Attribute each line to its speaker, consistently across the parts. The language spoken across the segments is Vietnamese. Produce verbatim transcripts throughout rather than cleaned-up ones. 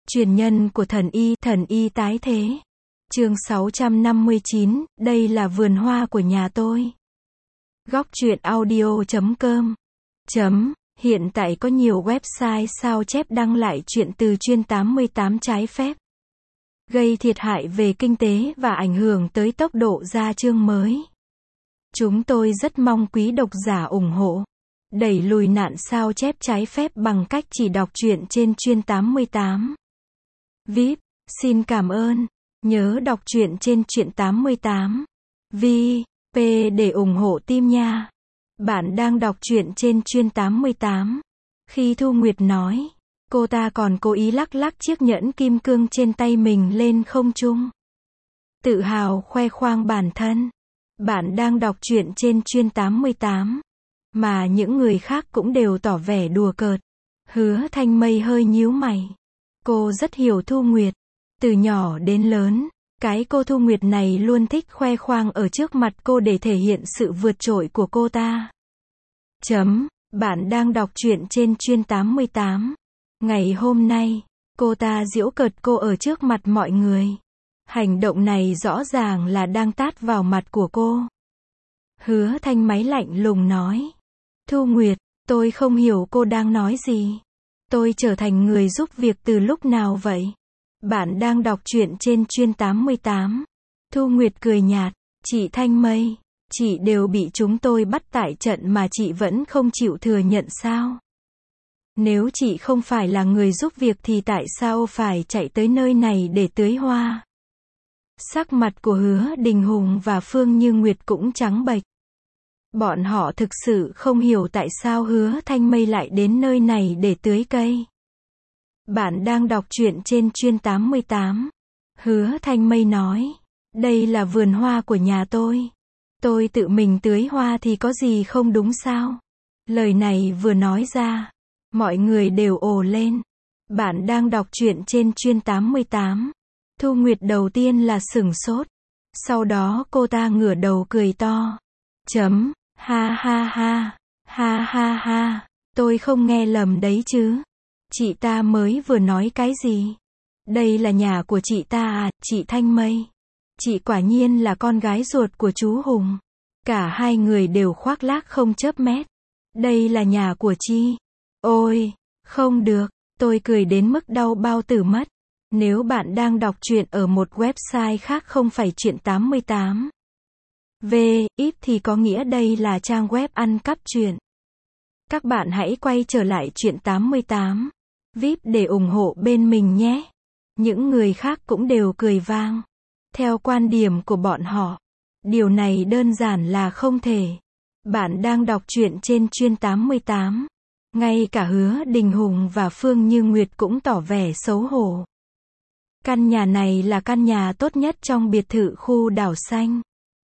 Speaker 1: Truyền nhân của thần y, thần y tái thế. Chương sáu trăm năm mươi chín, đây là vườn hoa của nhà tôi. Góc truyện audio chấm com. Chấm, hiện tại có nhiều website sao chép đăng lại chuyện từ chuyên tám mươi tám trái phép, gây thiệt hại về kinh tế và ảnh hưởng tới tốc độ ra chương mới. Chúng tôi rất mong quý độc giả ủng hộ, đẩy lùi nạn sao chép trái phép bằng cách chỉ đọc truyện trên chuyên tám mươi tám. vê i pê, xin cảm ơn. Nhớ đọc truyện trên truyện tám mươi tám. vê pê để ủng hộ team nha. Bạn đang đọc truyện trên chuyên tám mươi tám. Khi Thu Nguyệt nói, cô ta còn cố ý lắc lắc chiếc nhẫn kim cương trên tay mình lên không trung, tự hào khoe khoang bản thân. Bạn đang đọc truyện trên chuyên tám mươi tám. Mà những người khác cũng đều tỏ vẻ đùa cợt. Hứa Thanh Mây hơi nhíu mày. Cô rất hiểu Thu Nguyệt. Từ nhỏ đến lớn, cái cô Thu Nguyệt này luôn thích khoe khoang ở trước mặt cô để thể hiện sự vượt trội của cô ta. Chấm, bạn đang đọc truyện trên chuyên tám mươi tám. Ngày hôm nay, cô ta giễu cợt cô ở trước mặt mọi người. Hành động này rõ ràng là đang tát vào mặt của cô. Hứa Thanh máy lạnh lùng nói. Thu Nguyệt, tôi không hiểu cô đang nói gì. Tôi trở thành người giúp việc từ lúc nào vậy? Bạn đang đọc truyện trên chuyên tám mươi tám. Thu Nguyệt cười nhạt. Chị Thanh Mây, chị đều bị chúng tôi bắt tại trận mà chị vẫn không chịu thừa nhận sao? Nếu chị không phải là người giúp việc thì tại sao phải chạy tới nơi này để tưới hoa? Sắc mặt của Hứa Đình Hùng và Phương Như Nguyệt cũng trắng bệch. Bọn họ thực sự không hiểu tại sao Hứa Thanh Mây lại đến nơi này để tưới cây. Bạn đang đọc truyện trên chuyên tám mươi tám. Hứa Thanh Mây nói, đây là vườn hoa của nhà tôi. Tôi tự mình tưới hoa thì có gì không đúng sao? Lời này vừa nói ra, mọi người đều ồ lên. Bạn đang đọc truyện trên chuyên tám mươi tám. Thu Nguyệt đầu tiên là sửng sốt. Sau đó cô ta ngửa đầu cười to. Chấm, ha ha ha, ha ha ha, tôi không nghe lầm đấy chứ. Chị ta mới vừa nói cái gì? Đây là nhà của chị ta à, chị Thanh Mây. Chị quả nhiên là con gái ruột của chú Hùng. Cả hai người đều khoác lác không chớp mét. Đây là nhà của Chi. Ôi, không được, tôi cười đến mức đau bao tử mất. Nếu bạn đang đọc truyện ở một website khác không phải truyện tám mươi tám. vê i pê thì có nghĩa đây là trang web ăn cắp truyện. Các bạn hãy quay trở lại truyện tám mươi tám. vê i pê để ủng hộ bên mình nhé. Những người khác cũng đều cười vang. Theo quan điểm của bọn họ, điều này đơn giản là không thể. Bạn đang đọc truyện trên chuyên tám mươi tám. Ngay cả Hứa Đình Hùng và Phương Như Nguyệt cũng tỏ vẻ xấu hổ. Căn nhà này là căn nhà tốt nhất trong biệt thự khu Đảo Xanh.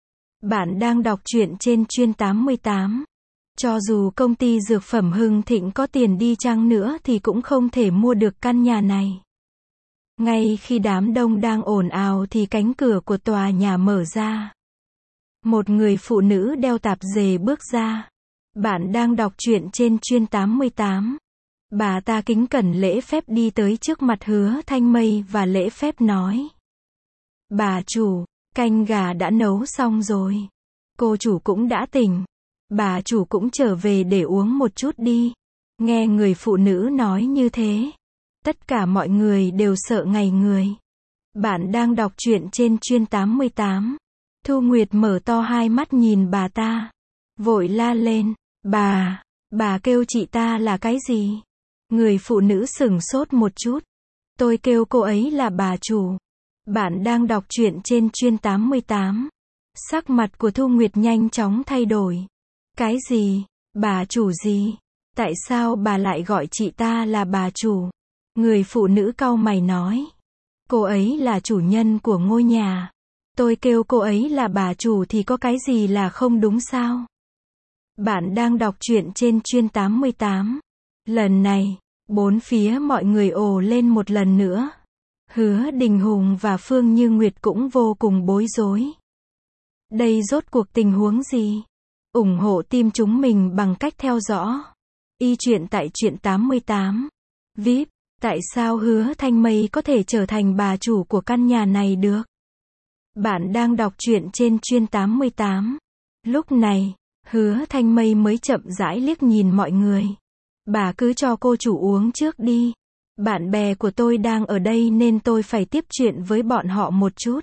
Speaker 1: Bạn đang đọc truyện trên chuyên tám mươi tám. Cho dù công ty dược phẩm Hưng Thịnh có tiền đi chăng nữa thì cũng không thể mua được căn nhà này. Ngay khi đám đông đang ồn ào thì cánh cửa của tòa nhà mở ra. Một người phụ nữ đeo tạp dề bước ra. Bạn đang đọc truyện trên chuyên tám mươi tám. Bà ta kính cẩn lễ phép đi tới trước mặt Hứa Thanh Mây và lễ phép nói. Bà chủ, canh gà đã nấu xong rồi. Cô chủ cũng đã tỉnh. Bà chủ cũng trở về để uống một chút đi. Nghe người phụ nữ nói như thế, tất cả mọi người đều sợ ngây người. Bạn đang đọc truyện trên chuyên tám mươi tám. Thu Nguyệt mở to hai mắt nhìn bà ta. Vội la lên. Bà, bà kêu chị ta là cái gì? Người phụ nữ sửng sốt một chút. Tôi kêu cô ấy là bà chủ. Bạn đang đọc truyện trên chuyên tám mươi tám. Sắc mặt của Thu Nguyệt nhanh chóng thay đổi. Cái gì? Bà chủ gì? Tại sao bà lại gọi chị ta là bà chủ? Người phụ nữ cau mày nói. Cô ấy là chủ nhân của ngôi nhà. Tôi kêu cô ấy là bà chủ thì có cái gì là không đúng sao? Bạn đang đọc truyện trên chuyên tám mươi tám. Lần này, bốn phía mọi người ồ lên một lần nữa. Hứa Đình Hùng và Phương Như Nguyệt cũng vô cùng bối rối. Đây rốt cuộc tình huống gì? Ủng hộ team chúng mình bằng cách theo dõi y truyện tại truyện tám mươi tám. vê i pê Tại sao Hứa Thanh Mây có thể trở thành bà chủ của căn nhà này được? Bạn đang đọc truyện trên chuyên tám mươi tám. Lúc này, Hứa Thanh Mây mới chậm rãi liếc nhìn mọi người. Bà cứ cho cô chủ uống trước đi. Bạn bè của tôi đang ở đây nên tôi phải tiếp chuyện với bọn họ một chút.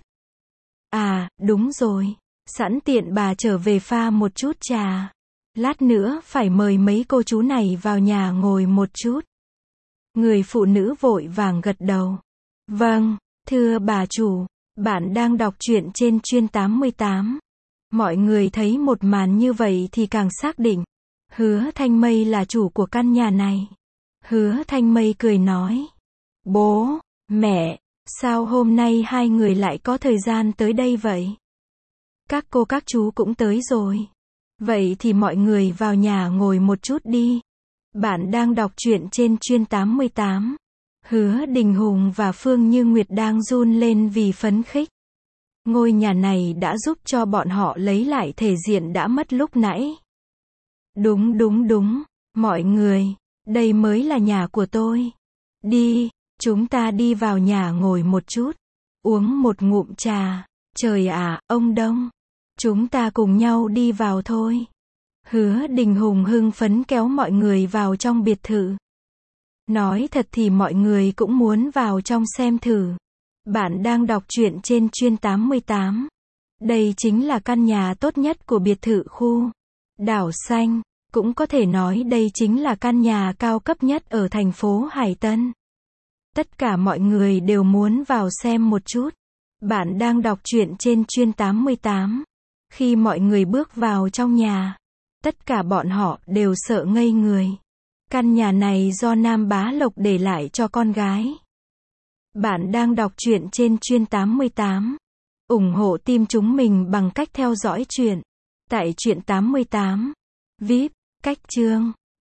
Speaker 1: À, đúng rồi. Sẵn tiện bà trở về pha một chút trà. Lát nữa phải mời mấy cô chú này vào nhà ngồi một chút. Người phụ nữ vội vàng gật đầu. Vâng, thưa bà chủ, bạn đang đọc truyện trên chuyên tám mươi tám. Mọi người thấy một màn như vậy thì càng xác định. Hứa Thanh Mây là chủ của căn nhà này. Hứa Thanh Mây cười nói. Bố, mẹ, sao hôm nay hai người lại có thời gian tới đây vậy? Các cô các chú cũng tới rồi. Vậy thì mọi người vào nhà ngồi một chút đi. Bạn đang đọc truyện trên chuyên tám mươi tám. Hứa Đình Hùng và Phương Như Nguyệt đang run lên vì phấn khích. Ngôi nhà này đã giúp cho bọn họ lấy lại thể diện đã mất lúc nãy. Đúng đúng đúng, mọi người, đây mới là nhà của tôi. Đi, chúng ta đi vào nhà ngồi một chút, uống một ngụm trà. Trời ạ, ông Đông, chúng ta cùng nhau đi vào thôi. Hứa Đình Hùng hưng phấn kéo mọi người vào trong biệt thự. Nói thật thì mọi người cũng muốn vào trong xem thử. Bạn đang đọc truyện trên chuyên tám mươi tám. Đây chính là căn nhà tốt nhất của biệt thự khu Đảo Xanh. Cũng có thể nói đây chính là căn nhà cao cấp nhất ở thành phố Hải Tân. Tất cả mọi người đều muốn vào xem một chút. Bạn đang đọc truyện trên chuyên tám mươi tám. Khi mọi người bước vào trong nhà, tất cả bọn họ đều sợ ngây người. Căn nhà này do Nam Bá Lộc để lại cho con gái. Bạn đang đọc truyện trên chuyên tám mươi tám. ủng hộ team chúng mình bằng cách theo dõi truyện tại truyện tám mươi tám. vê i pê, cách chương.